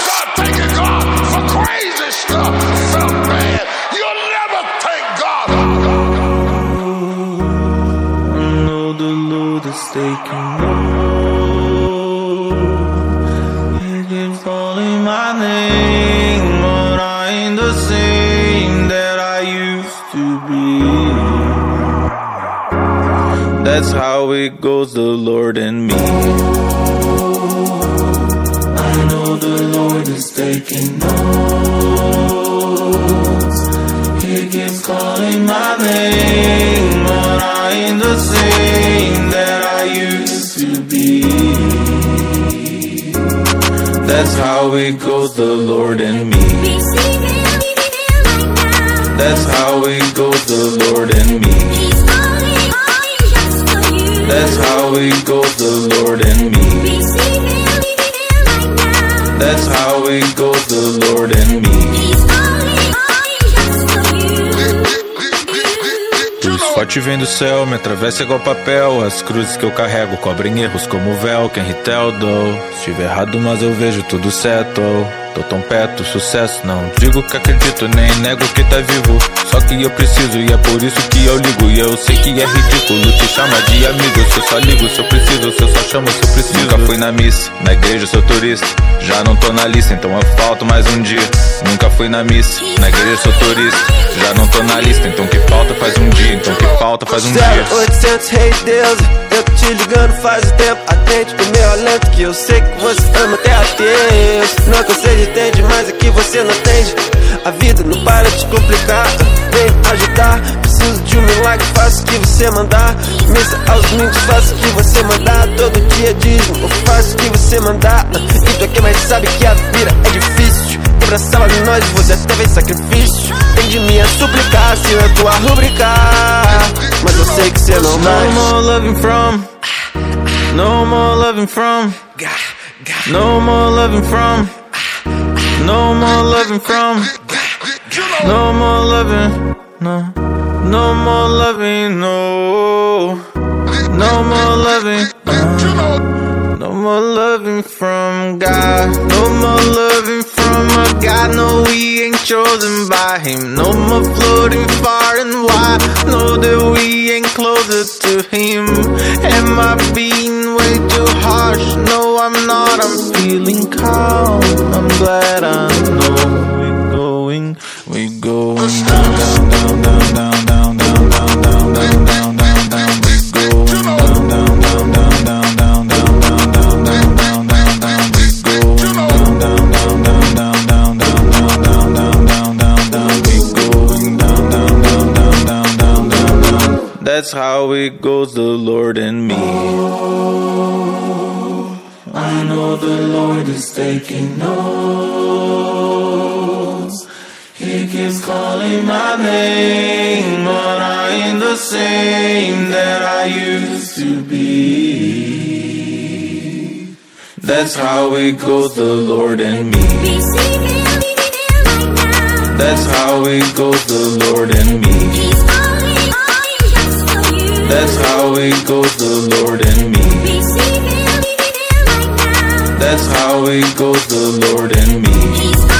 start thanking God for crazy stuff. Felt bad. You'll never thank God. I know the Lord is taking hold. He keeps calling my name, but I ain't the same that I used to be. That's how it goes, the Lord and me. I know the Lord is taking notes. He keeps calling my name, but I ain't the same that I used to be. That's how it goes, the Lord and me. That's how it goes, the Lord and me. That's how it goes, the Lord and me. That's how it goes, the Lord and me. Luz forte vem do céu, me atravessa igual papel. As cruzes que eu carrego cobrem erros como o véu. Quem ritel dou. Estive errado, mas eu vejo tudo certo. Tô tão perto, sucesso. Não digo que acredito, nem nego que tá vivo. Só que eu preciso e é por isso que eu ligo. E eu sei que é ridículo te chamar de amigo. Se eu só ligo se eu preciso, se eu só chamo se eu preciso. Nunca fui na missa, na igreja eu sou turista. Já não tô na lista, então eu falto mais um dia. Nunca fui na missa, na igreja eu sou turista. Já não tô na lista, então que falta faz um dia. Então que falta faz um dia. 0800, rei Deus, eu tô te ligando faz um tempo. Atende o meu alento que eu sei que você ama até a Deus. Não é que você entende, mas é que você não entende. A vida não para de complicar. Vem ajudar, preciso de um milagre. Faço o que você mandar. Missa aos domingos, faço o que você mandar. Todo dia dízimo, eu faço o que você mandar. E tu é quem mais sabe que a vida é difícil. Abraçava nós, você até fez sacrifício. Tem de mim a suplicar, se é tua rubricar. Mas eu sei que você não vai. No more loving from. No more loving from. No more loving from. No more loving from. No more loving. No. No more loving. No. No more loving. No more loving from God. No more loving from a God. No, we ain't chosen by Him. No more floating far and wide. Know that we ain't closer to Him. Am I being way too harsh? No, I'm not. I'm feeling calm. I'm glad I know we're going down, down, down, down, down, down, down, down, down, down, down, down, down. We're going down, down, down, down, down, down, down, down, down, down, down, down, down. We're going down, down, down, down, down, down, down, down, down, down, down, down. We're going down, down, down, down, down, down, down, down. That's how it goes, the Lord and me. I know the Lord is taking notes. He keeps calling my name, but I ain't the same that I used to be. That's how it goes, the Lord and me. That's how it goes, the Lord and me. That's how it goes, the Lord and me. That's how it goes, the Lord and me.